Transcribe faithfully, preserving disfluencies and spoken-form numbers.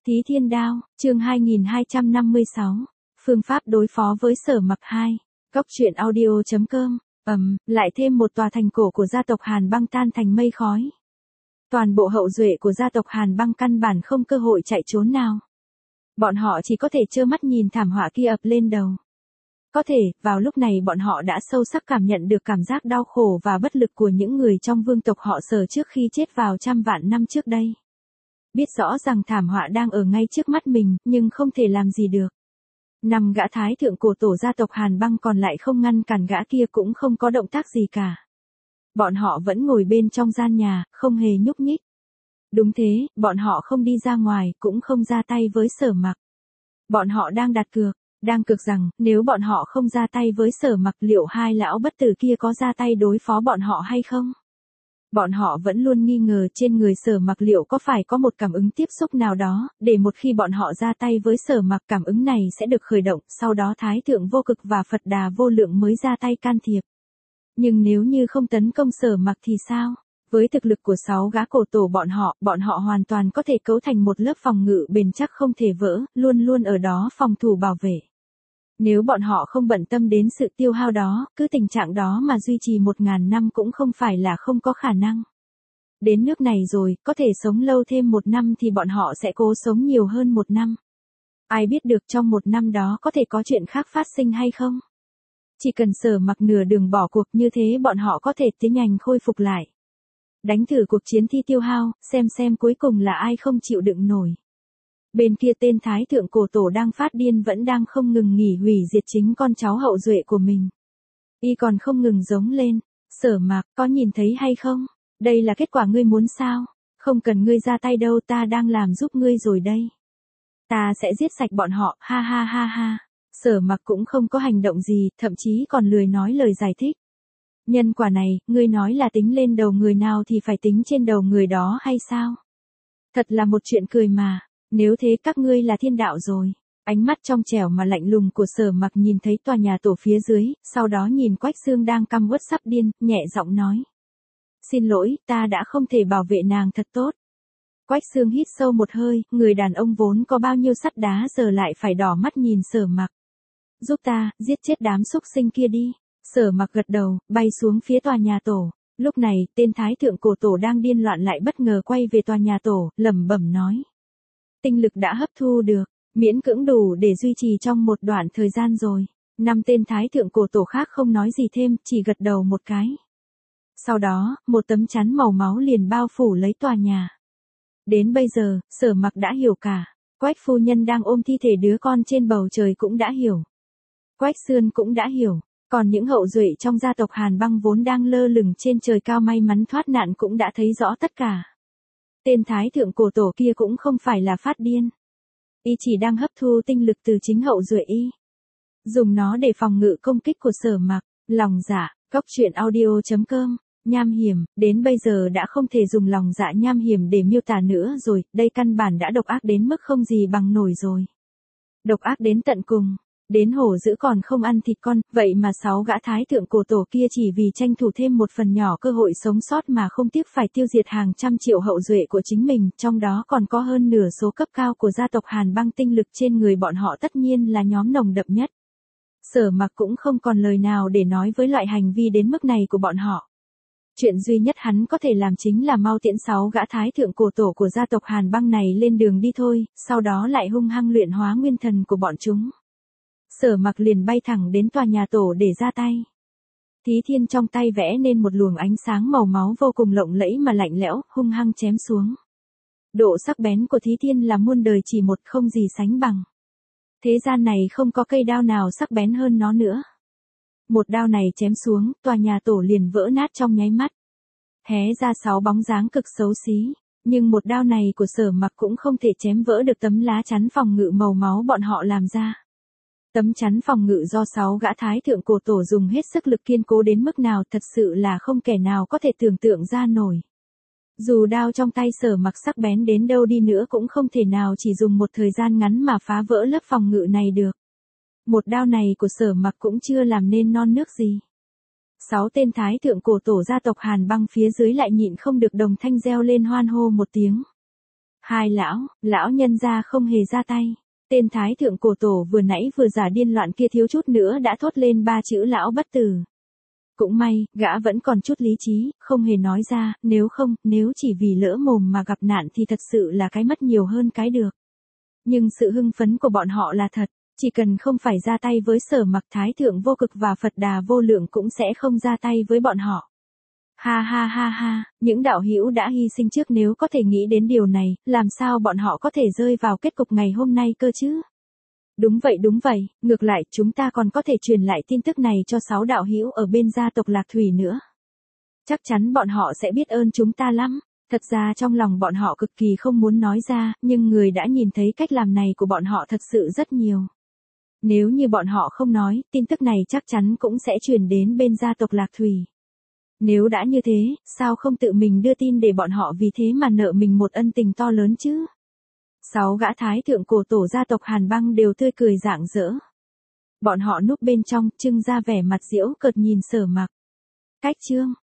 Thí Thiên Đao, chương hai nghìn hai trăm năm mươi sáu. Phương pháp đối phó với Sở Mặc hai. Góc truyện audio chấm com. Ầm, lại thêm một tòa thành cổ của gia tộc Hàn Băng tan thành mây khói. Toàn bộ hậu duệ của gia tộc Hàn Băng căn bản không cơ hội chạy trốn nào. Bọn họ chỉ có thể trơ mắt nhìn thảm họa kia ập lên đầu. Có thể, vào lúc này bọn họ đã sâu sắc cảm nhận được cảm giác đau khổ và bất lực của những người trong vương tộc họ Sở trước khi chết vào trăm vạn năm trước đây. Biết rõ rằng thảm họa đang ở ngay trước mắt mình, nhưng không thể làm gì được. Năm gã thái thượng cổ tổ gia tộc Hàn Băng còn lại không ngăn cản gã kia cũng không có động tác gì cả. Bọn họ vẫn ngồi bên trong gian nhà, không hề nhúc nhích. Đúng thế, bọn họ không đi ra ngoài, cũng không ra tay với Sở Mặc. Bọn họ đang đặt cược, đang cược rằng, nếu bọn họ không ra tay với Sở Mặc liệu hai lão bất tử kia có ra tay đối phó bọn họ hay không? Bọn họ vẫn luôn nghi ngờ trên người Sở Mặc liệu có phải có một cảm ứng tiếp xúc nào đó, để một khi bọn họ ra tay với Sở Mặc cảm ứng này sẽ được khởi động, sau đó Thái Thượng Vô Cực và Phật Đà Vô Lượng mới ra tay can thiệp. Nhưng nếu như không tấn công Sở Mặc thì sao? Với thực lực của sáu gã cổ tổ bọn họ, bọn họ hoàn toàn có thể cấu thành một lớp phòng ngự bền chắc không thể vỡ, luôn luôn ở đó phòng thủ bảo vệ. Nếu bọn họ không bận tâm đến sự tiêu hao đó, cứ tình trạng đó mà duy trì một ngàn năm cũng không phải là không có khả năng. Đến nước này rồi, có thể sống lâu thêm một năm thì bọn họ sẽ cố sống nhiều hơn một năm. Ai biết được trong một năm đó có thể có chuyện khác phát sinh hay không? Chỉ cần Sở Mặc nửa đường bỏ cuộc như thế bọn họ có thể tiến nhanh khôi phục lại. Đánh thử cuộc chiến thi tiêu hao, xem xem cuối cùng là ai không chịu đựng nổi. Bên kia tên Thái Thượng cổ tổ đang phát điên vẫn đang không ngừng nghỉ hủy diệt chính con cháu hậu duệ của mình. Y còn không ngừng giống lên, Sở Mặc, có nhìn thấy hay không? Đây là kết quả ngươi muốn sao? Không cần ngươi ra tay đâu, ta đang làm giúp ngươi rồi đây. Ta sẽ giết sạch bọn họ, ha ha ha ha. Sở Mặc cũng không có hành động gì, thậm chí còn lười nói lời giải thích. Nhân quả này, ngươi nói là tính lên đầu người nào thì phải tính trên đầu người đó hay sao? Thật là một chuyện cười mà. Nếu thế các ngươi là thiên đạo rồi. Ánh mắt trong trẻo mà lạnh lùng của Sở Mặc nhìn thấy tòa nhà tổ phía dưới, sau đó nhìn Quách Xương đang căm uất sắp điên, nhẹ giọng nói. Xin lỗi, ta đã không thể bảo vệ nàng thật tốt. Quách Xương hít sâu một hơi, người đàn ông vốn có bao nhiêu sắt đá giờ lại phải đỏ mắt nhìn Sở Mặc. Giúp ta, giết chết đám xúc sinh kia đi. Sở Mặc gật đầu, bay xuống phía tòa nhà tổ. Lúc này, tên Thái Thượng cổ tổ đang điên loạn lại bất ngờ quay về tòa nhà tổ, lẩm bẩm nói. Tinh lực đã hấp thu được, miễn cưỡng đủ để duy trì trong một đoạn thời gian rồi. Năm tên Thái Thượng cổ tổ khác không nói gì thêm, chỉ gật đầu một cái. Sau đó, một tấm chắn màu máu liền bao phủ lấy tòa nhà. Đến bây giờ, Sở Mặc đã hiểu cả. Quách phu nhân đang ôm thi thể đứa con trên bầu trời cũng đã hiểu. Quách Xương cũng đã hiểu. Còn những hậu duệ trong gia tộc Hàn Băng vốn đang lơ lửng trên trời cao may mắn thoát nạn cũng đã thấy rõ tất cả. Tên Thái Thượng cổ tổ kia cũng không phải là phát điên. Y chỉ đang hấp thu tinh lực từ chính hậu duệ y. Dùng nó để phòng ngự công kích của Sở Mặc. Lòng dạ, góc truyện audio chấm com. Nham hiểm, đến bây giờ đã không thể dùng lòng dạ nham hiểm để miêu tả nữa rồi, đây căn bản đã độc ác đến mức không gì bằng nổi rồi. Độc ác đến tận cùng. Đến hổ dữ còn không ăn thịt con, vậy mà sáu gã thái thượng cổ tổ kia chỉ vì tranh thủ thêm một phần nhỏ cơ hội sống sót mà không tiếc phải tiêu diệt hàng trăm triệu hậu duệ của chính mình, trong đó còn có hơn nửa số cấp cao của gia tộc Hàn Băng tinh lực trên người bọn họ tất nhiên là nhóm nồng đậm nhất. Sở Mặc cũng không còn lời nào để nói với loại hành vi đến mức này của bọn họ. Chuyện duy nhất hắn có thể làm chính là mau tiễn sáu gã thái thượng cổ tổ của gia tộc Hàn Băng này lên đường đi thôi, sau đó lại hung hăng luyện hóa nguyên thần của bọn chúng. Sở Mặc liền bay thẳng đến tòa nhà tổ để ra tay. Thí Thiên trong tay vẽ nên một luồng ánh sáng màu máu vô cùng lộng lẫy mà lạnh lẽo, hung hăng chém xuống. Độ sắc bén của Thí Thiên là muôn đời chỉ một, không gì sánh bằng. Thế gian này không có cây đao nào sắc bén hơn nó nữa. Một đao này chém xuống, tòa nhà tổ liền vỡ nát trong nháy mắt. Hé ra sáu bóng dáng cực xấu xí. Nhưng một đao này của Sở Mặc cũng không thể chém vỡ được tấm lá chắn phòng ngự màu máu bọn họ làm ra. Tấm chắn phòng ngự do sáu gã thái thượng cổ tổ dùng hết sức lực kiên cố đến mức nào thật sự là không kẻ nào có thể tưởng tượng ra nổi. Dù đao trong tay Sở Mặc sắc bén đến đâu đi nữa cũng không thể nào chỉ dùng một thời gian ngắn mà phá vỡ lớp phòng ngự này được. Một đao này của Sở Mặc cũng chưa làm nên non nước gì. Sáu tên thái thượng cổ tổ gia tộc Hàn Băng phía dưới lại nhịn không được đồng thanh reo lên hoan hô một tiếng. Hai lão, lão nhân gia không hề ra tay. Tên thái thượng cổ tổ vừa nãy vừa giả điên loạn kia thiếu chút nữa đã thốt lên ba chữ lão bất tử. Cũng may, gã vẫn còn chút lý trí, không hề nói ra, nếu không, nếu chỉ vì lỡ mồm mà gặp nạn thì thật sự là cái mất nhiều hơn cái được. Nhưng sự hưng phấn của bọn họ là thật, chỉ cần không phải ra tay với Sở Mặc, Thái thượng vô cực và Phật Đà vô lượng cũng sẽ không ra tay với bọn họ. Ha ha ha ha, những đạo hữu đã hy sinh trước nếu có thể nghĩ đến điều này, làm sao bọn họ có thể rơi vào kết cục ngày hôm nay cơ chứ? Đúng vậy đúng vậy, ngược lại chúng ta còn có thể truyền lại tin tức này cho sáu đạo hữu ở bên gia tộc Lạc Thủy nữa. Chắc chắn bọn họ sẽ biết ơn chúng ta lắm. Thật ra trong lòng bọn họ cực kỳ không muốn nói ra, nhưng người đã nhìn thấy cách làm này của bọn họ thật sự rất nhiều. Nếu như bọn họ không nói, tin tức này chắc chắn cũng sẽ truyền đến bên gia tộc Lạc Thủy. Nếu đã như thế, sao không tự mình đưa tin để bọn họ vì thế mà nợ mình một ân tình to lớn chứ? Sáu gã thái thượng cổ tổ gia tộc Hàn Băng đều tươi cười rạng rỡ. Bọn họ núp bên trong, trưng ra vẻ mặt giễu cợt nhìn Sở Mặc. Cách chương